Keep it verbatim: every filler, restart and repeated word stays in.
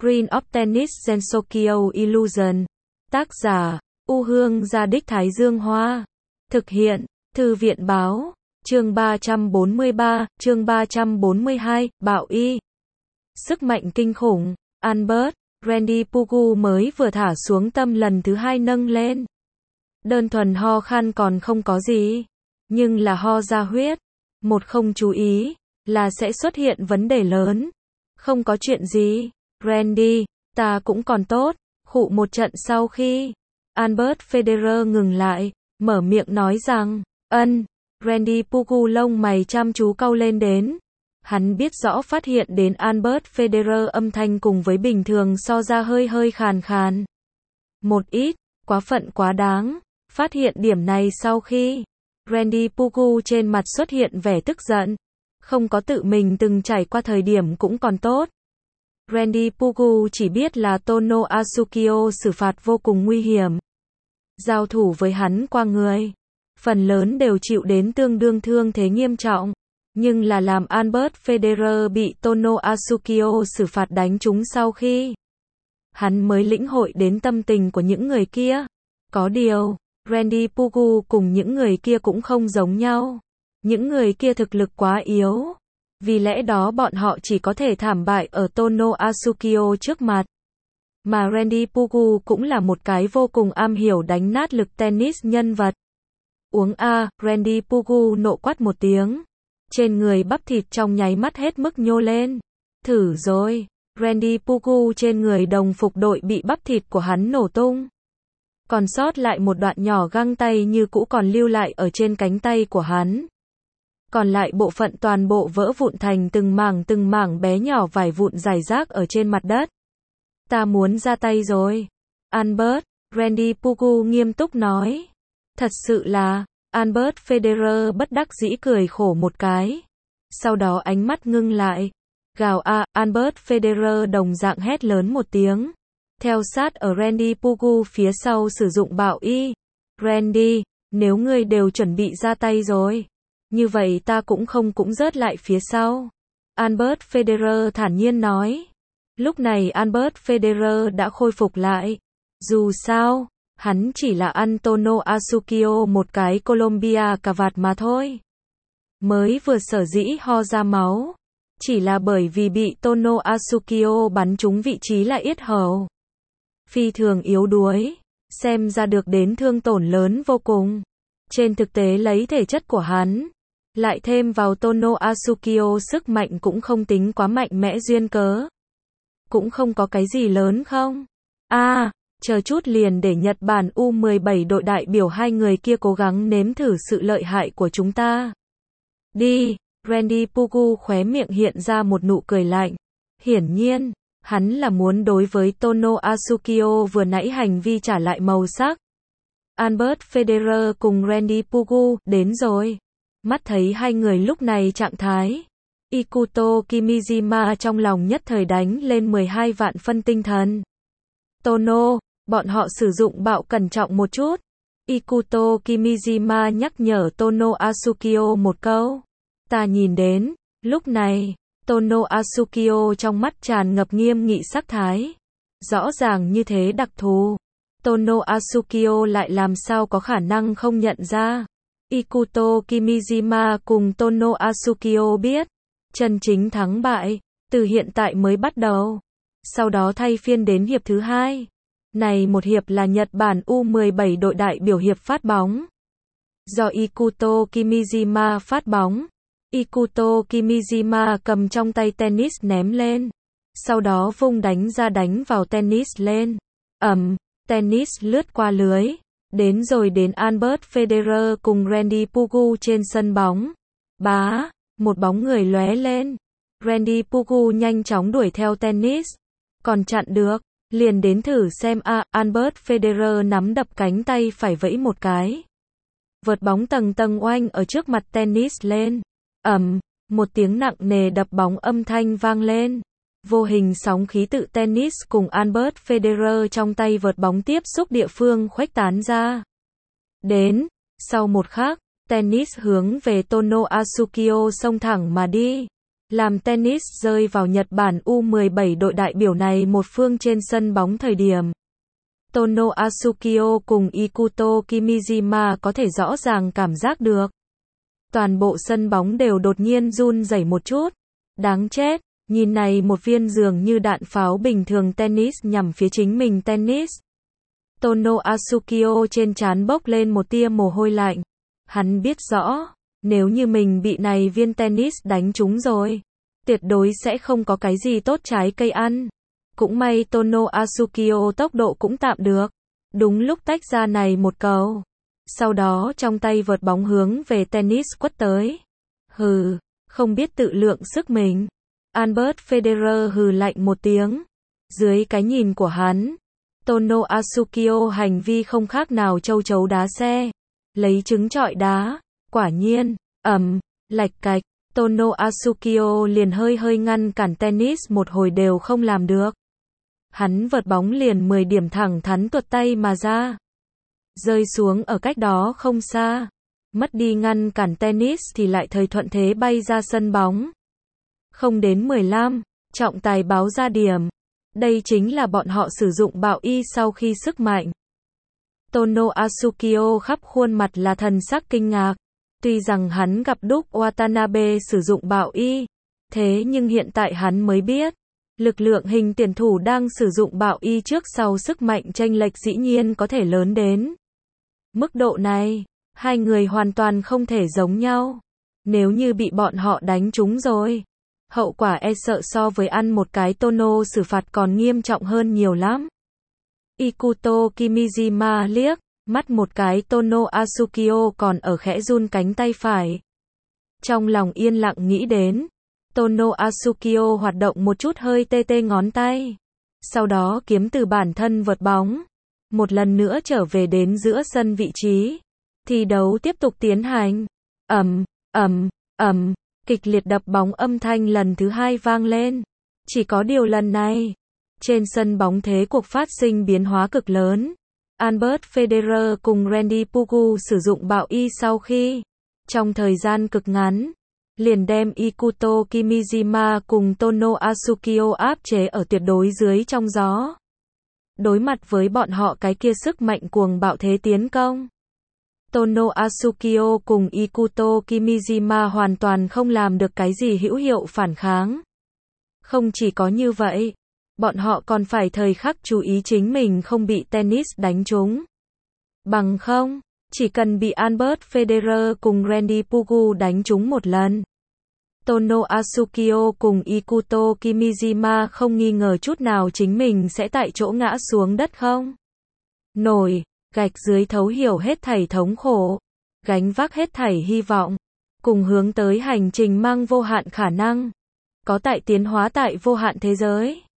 Green of Tennis Gensokyo Illusion. Tác giả, U Hương Gia Đích Thái Dương Hoa. Thực hiện, Thư viện Báo. Chương ba trăm bốn mươi ba, chương ba trăm bốn mươi hai, Bạo Y. Sức mạnh kinh khủng, Albert, Randy Pugu mới vừa thả xuống tâm lần thứ hai nâng lên. Đơn thuần ho khan còn không có gì, nhưng là ho ra huyết, một không chú ý, là sẽ xuất hiện vấn đề lớn. Không có chuyện gì, Randy, ta cũng còn tốt. Khụ một trận sau khi Albert Federer ngừng lại, mở miệng nói rằng, ân, Randy Pugu lông mày chăm chú cau lên đến. Hắn biết rõ phát hiện đến Albert Federer âm thanh cùng với bình thường so ra hơi hơi khàn khàn. Một ít, quá phận quá đáng. Phát hiện điểm này sau khi Randy Pugu trên mặt xuất hiện vẻ tức giận. Không có tự mình từng trải qua thời điểm cũng còn tốt. Randy Pugu chỉ biết là Tono Asukio xử phạt vô cùng nguy hiểm. Giao thủ với hắn qua người, phần lớn đều chịu đến tương đương thương thế nghiêm trọng. Nhưng là làm Albert Federer bị Tono Asukio xử phạt đánh trúng sau khi hắn mới lĩnh hội đến tâm tình của những người kia. Có điều, Randy Pugu cùng những người kia cũng không giống nhau. Những người kia thực lực quá yếu. Vì lẽ đó bọn họ chỉ có thể thảm bại ở Tono Asukio trước mặt. Mà Randy Pugu cũng là một cái vô cùng am hiểu đánh nát lực tennis nhân vật. Uống a, Randy Pugu nộ quát một tiếng. Trên người bắp thịt trong nháy mắt hết mức nhô lên. Thử rồi, Randy Pugu trên người đồng phục đội bị bắp thịt của hắn nổ tung. Còn sót lại một đoạn nhỏ găng tay như cũ còn lưu lại ở trên cánh tay của hắn. Còn lại bộ phận toàn bộ vỡ vụn thành từng mảng từng mảng bé nhỏ vải vụn rải rác ở trên mặt đất. Ta muốn ra tay rồi. Albert, Randy Pugu nghiêm túc nói. Thật sự là, Albert Federer bất đắc dĩ cười khổ một cái. Sau đó ánh mắt ngưng lại. Gào a, Albert Federer đồng dạng hét lớn một tiếng. Theo sát ở Randy Pugu phía sau sử dụng bạo y. Randy, nếu ngươi đều chuẩn bị ra tay rồi, như vậy ta cũng không cũng rớt lại phía sau. Albert Federer thản nhiên nói. Lúc này Albert Federer đã khôi phục lại. Dù sao, hắn chỉ là Antonio Asukio một cái Colombia cà vạt mà thôi. Mới vừa sở dĩ ho ra máu, chỉ là bởi vì bị Tono Asukio bắn trúng vị trí là yết hầu. Phi thường yếu đuối, xem ra được đến thương tổn lớn vô cùng. Trên thực tế lấy thể chất của hắn, lại thêm vào Tono Asukio sức mạnh cũng không tính quá mạnh mẽ duyên cớ. Cũng không có cái gì lớn không? A, à, chờ chút liền để Nhật Bản U mười bảy đội đại biểu hai người kia cố gắng nếm thử sự lợi hại của chúng ta. Đi, Randy Pugu khóe miệng hiện ra một nụ cười lạnh. Hiển nhiên, hắn là muốn đối với Tono Asukio vừa nãy hành vi trả lại màu sắc. Albert Federer cùng Randy Pugu đến rồi. Mắt thấy hai người lúc này trạng thái. Ikuto Kimijima trong lòng nhất thời đánh lên mười hai vạn phân tinh thần. Tono, bọn họ sử dụng bạo cẩn trọng một chút. Ikuto Kimijima nhắc nhở Tono Asukio một câu. Ta nhìn đến, lúc này, Tono Asukio trong mắt tràn ngập nghiêm nghị sắc thái. Rõ ràng như thế đặc thù. Tono Asukio lại làm sao có khả năng không nhận ra. Ikuto Kimijima cùng Tono Asukio biết, chân chính thắng bại, từ hiện tại mới bắt đầu. Sau đó thay phiên đến hiệp thứ hai. Này một hiệp là Nhật Bản U mười bảy đội đại biểu hiệp phát bóng. Do Ikuto Kimijima phát bóng. Ikuto Kimijima cầm trong tay tennis ném lên. Sau đó vung đánh ra đánh vào tennis lên. Ầm, tennis lướt qua lưới. Đến rồi đến Albert Federer cùng Randy Pugu trên sân bóng. Bá, một bóng người lóe lên. Randy Pugu nhanh chóng đuổi theo tennis. Còn chặn được, liền đến thử xem a, à, Albert Federer nắm đập cánh tay phải vẫy một cái. Vợt bóng tầng tầng oanh ở trước mặt tennis lên. Ầm, một tiếng nặng nề đập bóng âm thanh vang lên. Vô hình sóng khí tự tennis cùng Albert Federer trong tay vợt bóng tiếp xúc địa phương khuếch tán ra. Đến, sau một khắc, tennis hướng về Tono Asukio xông thẳng mà đi. làm tennis rơi vào Nhật Bản U mười bảy đội đại biểu này một phương trên sân bóng thời điểm Tono Asukio cùng Ikuto Kimijima có thể rõ ràng cảm giác được. Toàn bộ sân bóng đều đột nhiên run rẩy một chút. Đáng chết, nhìn này một viên dường như đạn pháo bình thường tennis nhằm phía chính mình tennis. Tono Asukio trên trán bốc lên một tia mồ hôi lạnh. Hắn biết rõ, nếu như mình bị này viên tennis đánh trúng rồi, tuyệt đối sẽ không có cái gì tốt trái cây ăn. Cũng may Tono Asukio tốc độ cũng tạm được. Đúng lúc tách ra này một cầu. Sau đó trong tay vợt bóng hướng về tennis quất tới. Hừ, không biết tự lượng sức mình. Albert Federer hừ lạnh một tiếng. Dưới cái nhìn của hắn, Tono Asukio hành vi không khác nào châu chấu đá xe. Lấy trứng trọi đá. Quả nhiên, ầm, lạch cạch, Tono Asukio liền hơi hơi ngăn cản tennis một hồi đều không làm được. Hắn vợt bóng liền mười điểm thẳng thắn tuột tay mà ra. Rơi xuống ở cách đó không xa. Mất đi ngăn cản tennis thì lại thời thuận thế bay ra sân bóng. Không đến mười lăm, trọng tài báo ra điểm. Đây chính là bọn họ sử dụng bạo y sau khi sức mạnh. Tono Asukio khắp khuôn mặt là thần sắc kinh ngạc. Tuy rằng hắn gặp đúc Watanabe sử dụng bạo y, thế nhưng hiện tại hắn mới biết, lực lượng hình tiền thủ đang sử dụng bạo y trước sau sức mạnh chênh lệch dĩ nhiên có thể lớn đến mức độ này, hai người hoàn toàn không thể giống nhau. Nếu như bị bọn họ đánh trúng rồi, hậu quả e sợ so với ăn một cái Tono xử phạt còn nghiêm trọng hơn nhiều lắm. Ikuto Kimijima liếc mắt một cái Tono Asukio còn ở khẽ run cánh tay phải. Trong lòng yên lặng nghĩ đến, Tono Asukio hoạt động một chút hơi tê tê ngón tay. Sau đó kiếm từ bản thân vợt bóng. Một lần nữa trở về đến giữa sân vị trí. Thi đấu tiếp tục tiến hành. Ầm, ầm, ầm, kịch liệt đập bóng âm thanh lần thứ hai vang lên. Chỉ có điều lần này, trên sân bóng thế cuộc phát sinh biến hóa cực lớn. Albert Federer cùng Randy Pugu sử dụng bạo y sau khi, trong thời gian cực ngắn, liền đem Ikuto Kimijima cùng Tono Asukio áp chế ở tuyệt đối dưới trong gió. Đối mặt với bọn họ cái kia sức mạnh cuồng bạo thế tiến công, Tono Asukio cùng Ikuto Kimijima hoàn toàn không làm được cái gì hữu hiệu phản kháng. Không chỉ có như vậy, bọn họ còn phải thời khắc chú ý chính mình không bị tennis đánh trúng. Bằng không, chỉ cần bị Albert Federer cùng Randy Pugu đánh trúng một lần, Tono Asukio cùng Ikuto Kimijima không nghi ngờ chút nào chính mình sẽ tại chỗ ngã xuống đất không nổi, gạch dưới thấu hiểu hết thảy thống khổ, gánh vác hết thảy hy vọng, cùng hướng tới hành trình mang vô hạn khả năng, có tại tiến hóa tại vô hạn thế giới.